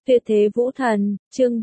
Tuyệt thế vũ thần, chương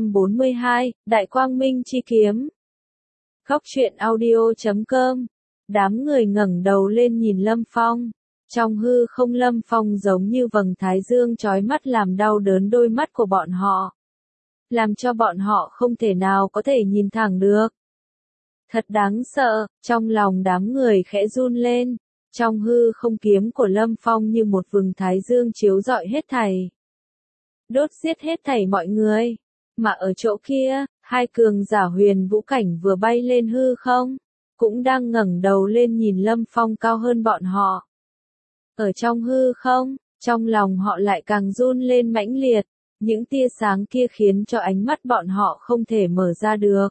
342, Đại Quang Minh chi kiếm. Góc truyện audio.com. Đám người ngẩng đầu lên nhìn Lâm Phong. Trong hư không Lâm Phong giống như vầng thái dương chói mắt làm đau đớn đôi mắt của bọn họ. Làm cho bọn họ không thể nào có thể nhìn thẳng được. Thật đáng sợ, trong lòng đám người khẽ run lên. Trong hư không kiếm của Lâm Phong như một vầng thái dương chiếu rọi hết thảy. Đốt giết hết thảy mọi người. Mà ở chỗ kia, hai cường giả huyền vũ cảnh vừa bay lên hư không, cũng đang ngẩng đầu lên nhìn Lâm Phong cao hơn bọn họ. Ở trong hư không, trong lòng họ lại càng run lên mãnh liệt, những tia sáng kia khiến cho ánh mắt bọn họ không thể mở ra được.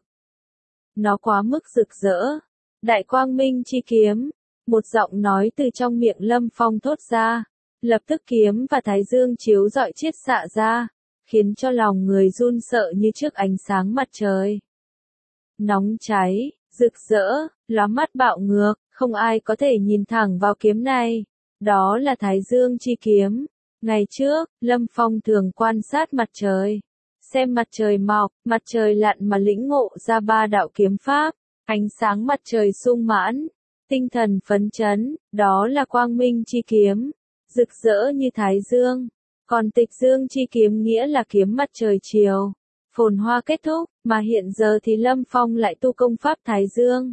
Nó quá mức rực rỡ. Đại Quang Minh chi kiếm, một giọng nói từ trong miệng Lâm Phong thốt ra. Lập tức kiếm và thái dương chiếu rọi chiết xạ ra, khiến cho lòng người run sợ như trước ánh sáng mặt trời. Nóng cháy, rực rỡ, lóa mắt bạo ngược, không ai có thể nhìn thẳng vào kiếm này. Đó là thái dương chi kiếm. Ngày trước, Lâm Phong thường quan sát mặt trời. Xem mặt trời mọc, mặt trời lặn mà lĩnh ngộ ra ba đạo kiếm pháp. Ánh sáng mặt trời sung mãn, tinh thần phấn chấn, đó là quang minh chi kiếm. Rực rỡ như thái dương, còn tịch dương chi kiếm nghĩa là kiếm mặt trời chiều, phồn hoa kết thúc, mà hiện giờ thì Lâm Phong lại tu công pháp thái dương.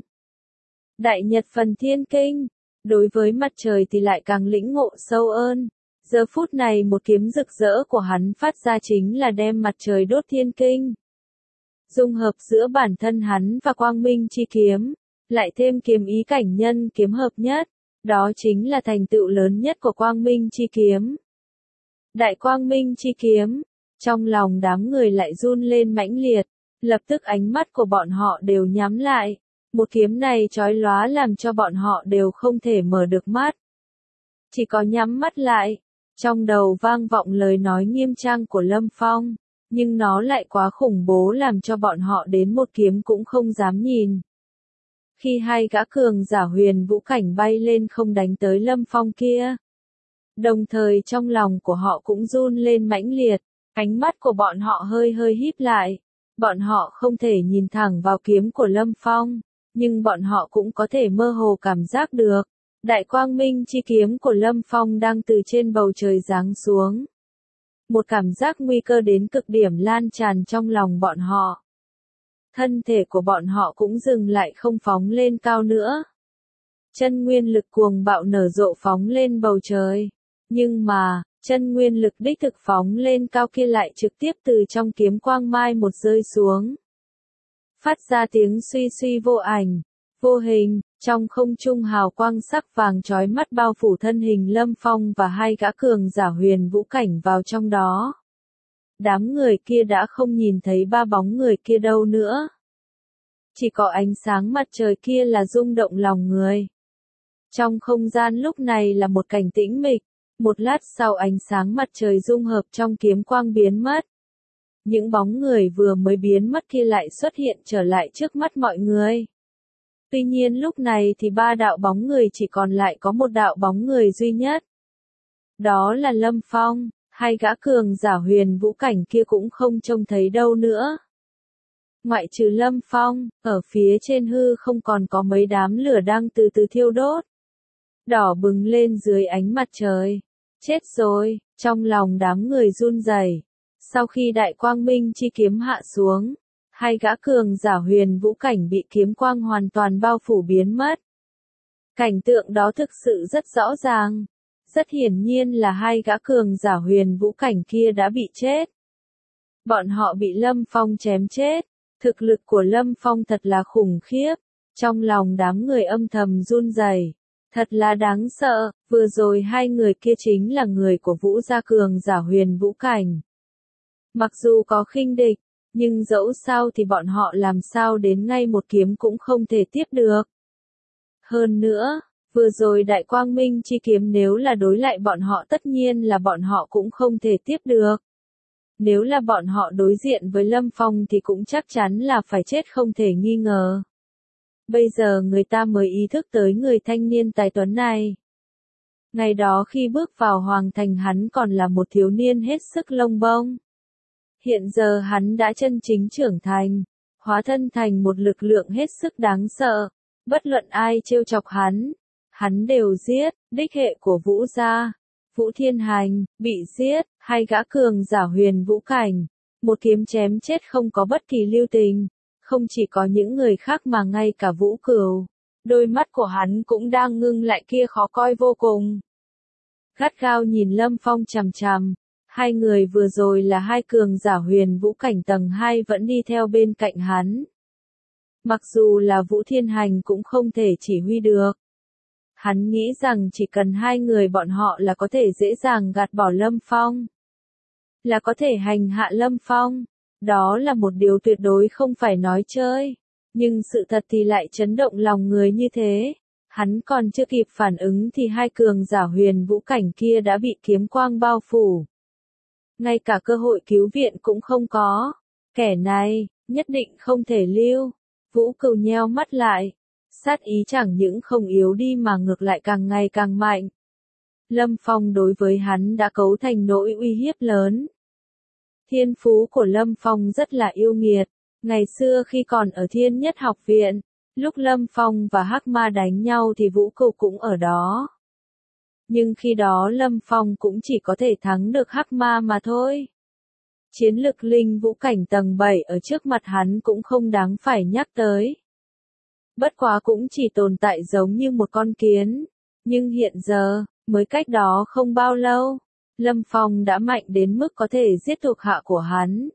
Đại Nhật Phần Thiên Kinh, đối với mặt trời thì lại càng lĩnh ngộ sâu hơn. Giờ phút này một kiếm rực rỡ của hắn phát ra chính là đem mặt trời đốt thiên kinh. Dung hợp giữa bản thân hắn và quang minh chi kiếm, lại thêm kiếm ý cảnh nhân kiếm hợp nhất. Đó chính là thành tựu lớn nhất của Quang Minh chi kiếm. Đại Quang Minh chi kiếm, trong lòng đám người lại run lên mãnh liệt, lập tức ánh mắt của bọn họ đều nhắm lại. Một kiếm này chói lóa làm cho bọn họ đều không thể mở được mắt. Chỉ có nhắm mắt lại, trong đầu vang vọng lời nói nghiêm trang của Lâm Phong, nhưng nó lại quá khủng bố làm cho bọn họ đến một kiếm cũng không dám nhìn. Khi hai gã cường giả huyền vũ cảnh bay lên không đánh tới Lâm Phong kia. Đồng thời trong lòng của họ cũng run lên mãnh liệt, ánh mắt của bọn họ hơi hơi híp lại. Bọn họ không thể nhìn thẳng vào kiếm của Lâm Phong, nhưng bọn họ cũng có thể mơ hồ cảm giác được. Đại Quang Minh chi kiếm của Lâm Phong đang từ trên bầu trời giáng xuống. Một cảm giác nguy cơ đến cực điểm lan tràn trong lòng bọn họ. Thân thể của bọn họ cũng dừng lại không phóng lên cao nữa. Chân nguyên lực cuồng bạo nở rộ phóng lên bầu trời. Nhưng mà, chân nguyên lực đích thực phóng lên cao kia lại trực tiếp từ trong kiếm quang mai một rơi xuống. Phát ra tiếng suy suy vô ảnh, vô hình, trong không trung hào quang sắc vàng chói mắt bao phủ thân hình Lâm Phong và hai gã cường giả huyền vũ cảnh vào trong đó. Đám người kia đã không nhìn thấy ba bóng người kia đâu nữa. Chỉ có ánh sáng mặt trời kia là rung động lòng người. Trong không gian lúc này là một cảnh tĩnh mịch. Một lát sau ánh sáng mặt trời dung hợp trong kiếm quang biến mất. Những bóng người vừa mới biến mất kia lại xuất hiện trở lại trước mắt mọi người. Tuy nhiên lúc này thì ba đạo bóng người chỉ còn lại có một đạo bóng người duy nhất. Đó là Lâm Phong. Hai gã cường giả huyền vũ cảnh kia cũng không trông thấy đâu nữa. Ngoại trừ Lâm Phong, ở phía trên hư không còn có mấy đám lửa đang từ từ thiêu đốt. Đỏ bừng lên dưới ánh mặt trời. Chết rồi, trong lòng đám người run rẩy. Sau khi Đại Quang Minh chi kiếm hạ xuống, hai gã cường giả huyền vũ cảnh bị kiếm quang hoàn toàn bao phủ biến mất. Cảnh tượng đó thực sự rất rõ ràng. Rất hiển nhiên là hai gã cường giả huyền vũ cảnh kia đã bị chết. Bọn họ bị Lâm Phong chém chết. Thực lực của Lâm Phong thật là khủng khiếp. Trong lòng đám người âm thầm run rẩy. Thật là đáng sợ, vừa rồi hai người kia chính là người của Vũ gia cường giả huyền vũ cảnh. Mặc dù có khinh địch, nhưng dẫu sao thì bọn họ làm sao đến ngay một kiếm cũng không thể tiếp được. Hơn nữa, vừa rồi Đại Quang Minh chi kiếm nếu là đối lại bọn họ tất nhiên là bọn họ cũng không thể tiếp được. Nếu là bọn họ đối diện với Lâm Phong thì cũng chắc chắn là phải chết không thể nghi ngờ. Bây giờ người ta mới ý thức tới người thanh niên tài tuấn này. Ngày đó khi bước vào Hoàng Thành hắn còn là một thiếu niên hết sức lông bông. Hiện giờ hắn đã chân chính trưởng thành, hóa thân thành một lực lượng hết sức đáng sợ. Bất luận ai trêu chọc hắn đều giết. Đích hệ của Vũ gia, Vũ Thiên Hành, bị giết, hai gã cường giả huyền vũ cảnh. Một kiếm chém chết không có bất kỳ lưu tình. Không chỉ có những người khác mà ngay cả Vũ Cửu. Đôi mắt của hắn cũng đang ngưng lại kia khó coi vô cùng. Gắt gao nhìn Lâm Phong chằm chằm. Hai người vừa rồi là hai cường giả huyền vũ cảnh tầng 2 vẫn đi theo bên cạnh hắn. Mặc dù là Vũ Thiên Hành cũng không thể chỉ huy được. Hắn nghĩ rằng chỉ cần hai người bọn họ là có thể dễ dàng gạt bỏ Lâm Phong. Là có thể hành hạ Lâm Phong. Đó là một điều tuyệt đối không phải nói chơi. Nhưng sự thật thì lại chấn động lòng người như thế. Hắn còn chưa kịp phản ứng thì hai cường giả huyền vũ cảnh kia đã bị kiếm quang bao phủ. Ngay cả cơ hội cứu viện cũng không có. Kẻ này, nhất định không thể lưu. Vũ Cửu nheo mắt lại. Sát ý chẳng những không yếu đi mà ngược lại càng ngày càng mạnh. Lâm Phong đối với hắn đã cấu thành nỗi uy hiếp lớn. Thiên phú của Lâm Phong rất là yêu nghiệt. Ngày xưa khi còn ở Thiên Nhất học viện, lúc Lâm Phong và Hắc Ma đánh nhau thì Vũ Cửu cũng ở đó. Nhưng khi đó Lâm Phong cũng chỉ có thể thắng được Hắc Ma mà thôi. Chiến lực linh vũ cảnh tầng 7 ở trước mặt hắn cũng không đáng phải nhắc tới. Bất quá cũng chỉ tồn tại giống như một con kiến. Nhưng hiện giờ, mới cách đó không bao lâu, Lâm Phong đã mạnh đến mức có thể giết thuộc hạ của hắn.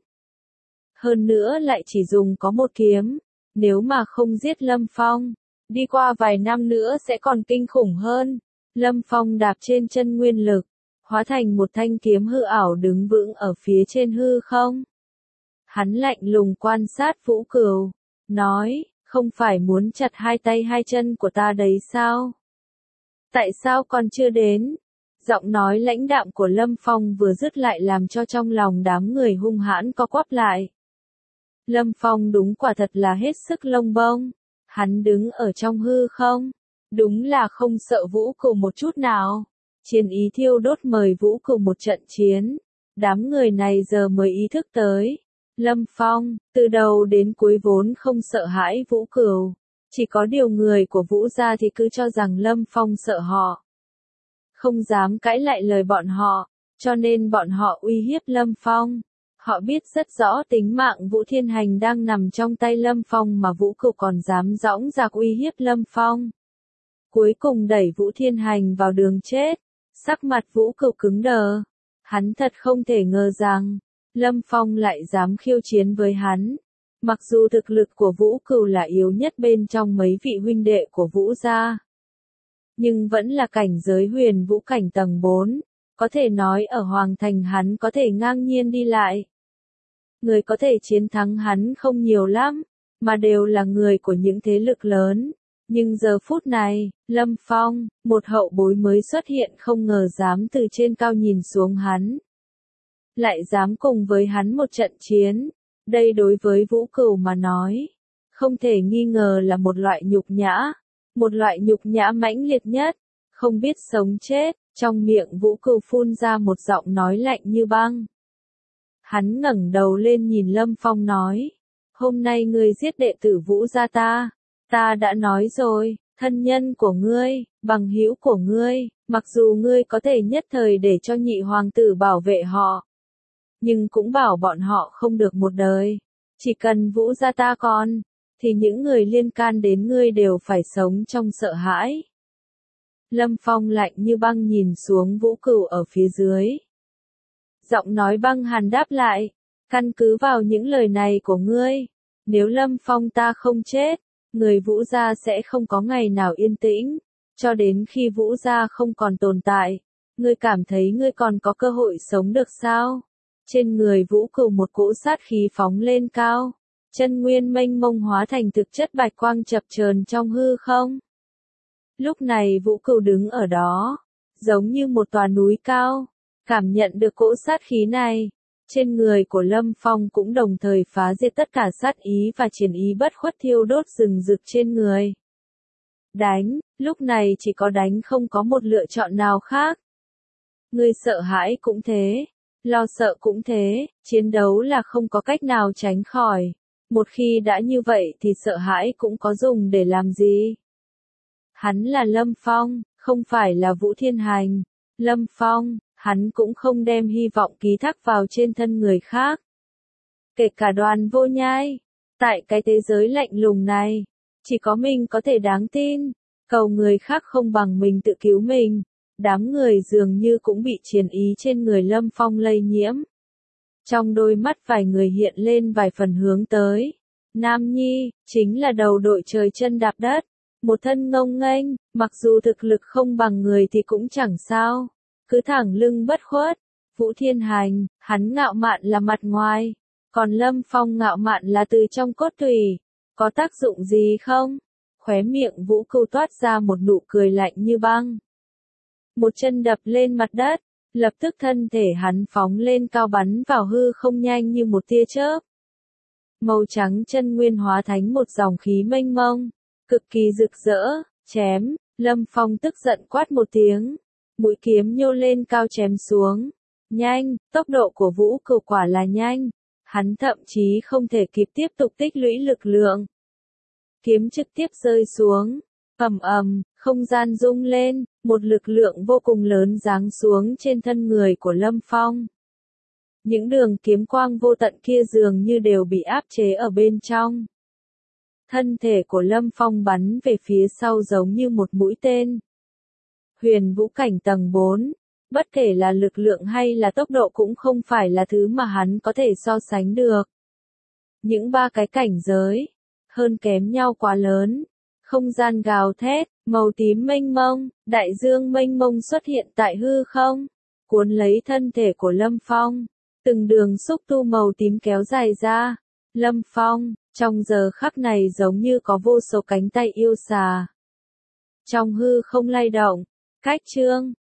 Hơn nữa lại chỉ dùng có một kiếm. Nếu mà không giết Lâm Phong, đi qua vài năm nữa sẽ còn kinh khủng hơn. Lâm Phong đạp trên chân nguyên lực, hóa thành một thanh kiếm hư ảo đứng vững ở phía trên hư không. Hắn lạnh lùng quan sát Vũ Cửu, nói, không phải muốn chặt hai tay hai chân của ta đấy sao? Tại sao còn chưa đến? Giọng nói lãnh đạm của Lâm Phong vừa dứt lại làm cho trong lòng đám người hung hãn co quắp lại. Lâm Phong đúng quả thật là hết sức lông bông. Hắn đứng ở trong hư không. Đúng là không sợ Vũ Cửu một chút nào. Chiến ý thiêu đốt mời Vũ Cửu một trận chiến. Đám người này giờ mới ý thức tới. Lâm Phong, từ đầu đến cuối vốn không sợ hãi Vũ Cửu. Chỉ có điều người của Vũ gia thì cứ cho rằng Lâm Phong sợ họ. Không dám cãi lại lời bọn họ, cho nên bọn họ uy hiếp Lâm Phong. Họ biết rất rõ tính mạng Vũ Thiên Hành đang nằm trong tay Lâm Phong mà Vũ Cửu còn dám dõng dạc uy hiếp Lâm Phong. Cuối cùng đẩy Vũ Thiên Hành vào đường chết. Sắc mặt Vũ Cửu cứng đờ. Hắn thật không thể ngờ rằng, Lâm Phong lại dám khiêu chiến với hắn. Mặc dù thực lực của Vũ Cửu là yếu nhất bên trong mấy vị huynh đệ của Vũ gia, nhưng vẫn là cảnh giới huyền vũ cảnh tầng 4. Có thể nói ở Hoàng Thành hắn có thể ngang nhiên đi lại. Người có thể chiến thắng hắn không nhiều lắm, mà đều là người của những thế lực lớn. Nhưng giờ phút này, Lâm Phong, một hậu bối mới xuất hiện không ngờ dám từ trên cao nhìn xuống hắn. Lại dám cùng với hắn một trận chiến. Đây đối với Vũ Cửu mà nói, không thể nghi ngờ là một loại nhục nhã. Một loại nhục nhã mãnh liệt nhất, không biết sống chết, trong miệng Vũ Cửu phun ra một giọng nói lạnh như băng. Hắn ngẩng đầu lên nhìn Lâm Phong nói, hôm nay ngươi giết đệ tử Vũ gia ta đã nói rồi, thân nhân của ngươi, bằng hữu của ngươi, mặc dù ngươi có thể nhất thời để cho nhị hoàng tử bảo vệ họ, nhưng cũng bảo bọn họ không được một đời, chỉ cần Vũ gia ta còn, thì những người liên can đến ngươi đều phải sống trong sợ hãi. Lâm Phong lạnh như băng nhìn xuống Vũ Cửu ở phía dưới. Giọng nói băng hàn đáp lại, căn cứ vào những lời này của ngươi, nếu Lâm Phong ta không chết, người Vũ gia sẽ không có ngày nào yên tĩnh, cho đến khi Vũ gia không còn tồn tại, ngươi cảm thấy ngươi còn có cơ hội sống được sao? Trên người Vũ Cửu một cỗ sát khí phóng lên cao, chân nguyên mênh mông hóa thành thực chất bạch quang chập chờn trong hư không. Lúc này Vũ Cửu đứng ở đó, giống như một tòa núi cao, cảm nhận được cỗ sát khí này. Trên người của Lâm Phong cũng đồng thời phá diệt tất cả sát ý và chiến ý bất khuất thiêu đốt rừng rực trên người. Đánh, lúc này chỉ có đánh không có một lựa chọn nào khác. Ngươi sợ hãi cũng thế, lo sợ cũng thế, chiến đấu là không có cách nào tránh khỏi. Một khi đã như vậy thì sợ hãi cũng có dùng để làm gì? Hắn là Lâm Phong, không phải là Vũ Thiên Hành. Lâm Phong, hắn cũng không đem hy vọng ký thác vào trên thân người khác. Kể cả Đoàn Vô Nhai, tại cái thế giới lạnh lùng này, chỉ có mình có thể đáng tin, cầu người khác không bằng mình tự cứu mình. Đám người dường như cũng bị chiến ý trên người Lâm Phong lây nhiễm. Trong đôi mắt vài người hiện lên vài phần hướng tới. Nam Nhi, chính là đầu đội trời chân đạp đất. Một thân ngông nghênh, mặc dù thực lực không bằng người thì cũng chẳng sao. Cứ thẳng lưng bất khuất. Vũ Thiên Hành, hắn ngạo mạn là mặt ngoài. Còn Lâm Phong ngạo mạn là từ trong cốt tủy. Có tác dụng gì không? Khóe miệng Vũ Cưu toát ra một nụ cười lạnh như băng. Một chân đập lên mặt đất, lập tức thân thể hắn phóng lên cao bắn vào hư không nhanh như một tia chớp. Màu trắng chân nguyên hóa thành một dòng khí mênh mông, cực kỳ rực rỡ, chém, Lâm Phong tức giận quát một tiếng, mũi kiếm nhô lên cao chém xuống. Nhanh, tốc độ của Vũ Cưu quả là nhanh, hắn thậm chí không thể kịp tiếp tục tích lũy lực lượng. Kiếm trực tiếp rơi xuống. Ầm ầm, không gian rung lên, một lực lượng vô cùng lớn giáng xuống trên thân người của Lâm Phong. Những đường kiếm quang vô tận kia dường như đều bị áp chế ở bên trong. Thân thể của Lâm Phong bắn về phía sau giống như một mũi tên. Huyền vũ cảnh tầng 4, bất kể là lực lượng hay là tốc độ cũng không phải là thứ mà hắn có thể so sánh được. Những ba cái cảnh giới, hơn kém nhau quá lớn. Không gian gào thét, màu tím mênh mông, đại dương mênh mông xuất hiện tại hư không, cuốn lấy thân thể của Lâm Phong. Từng đường xúc tu màu tím kéo dài ra. Lâm Phong, trong giờ khắc này giống như có vô số cánh tay yêu xà. Trong hư không lay động, cách chương,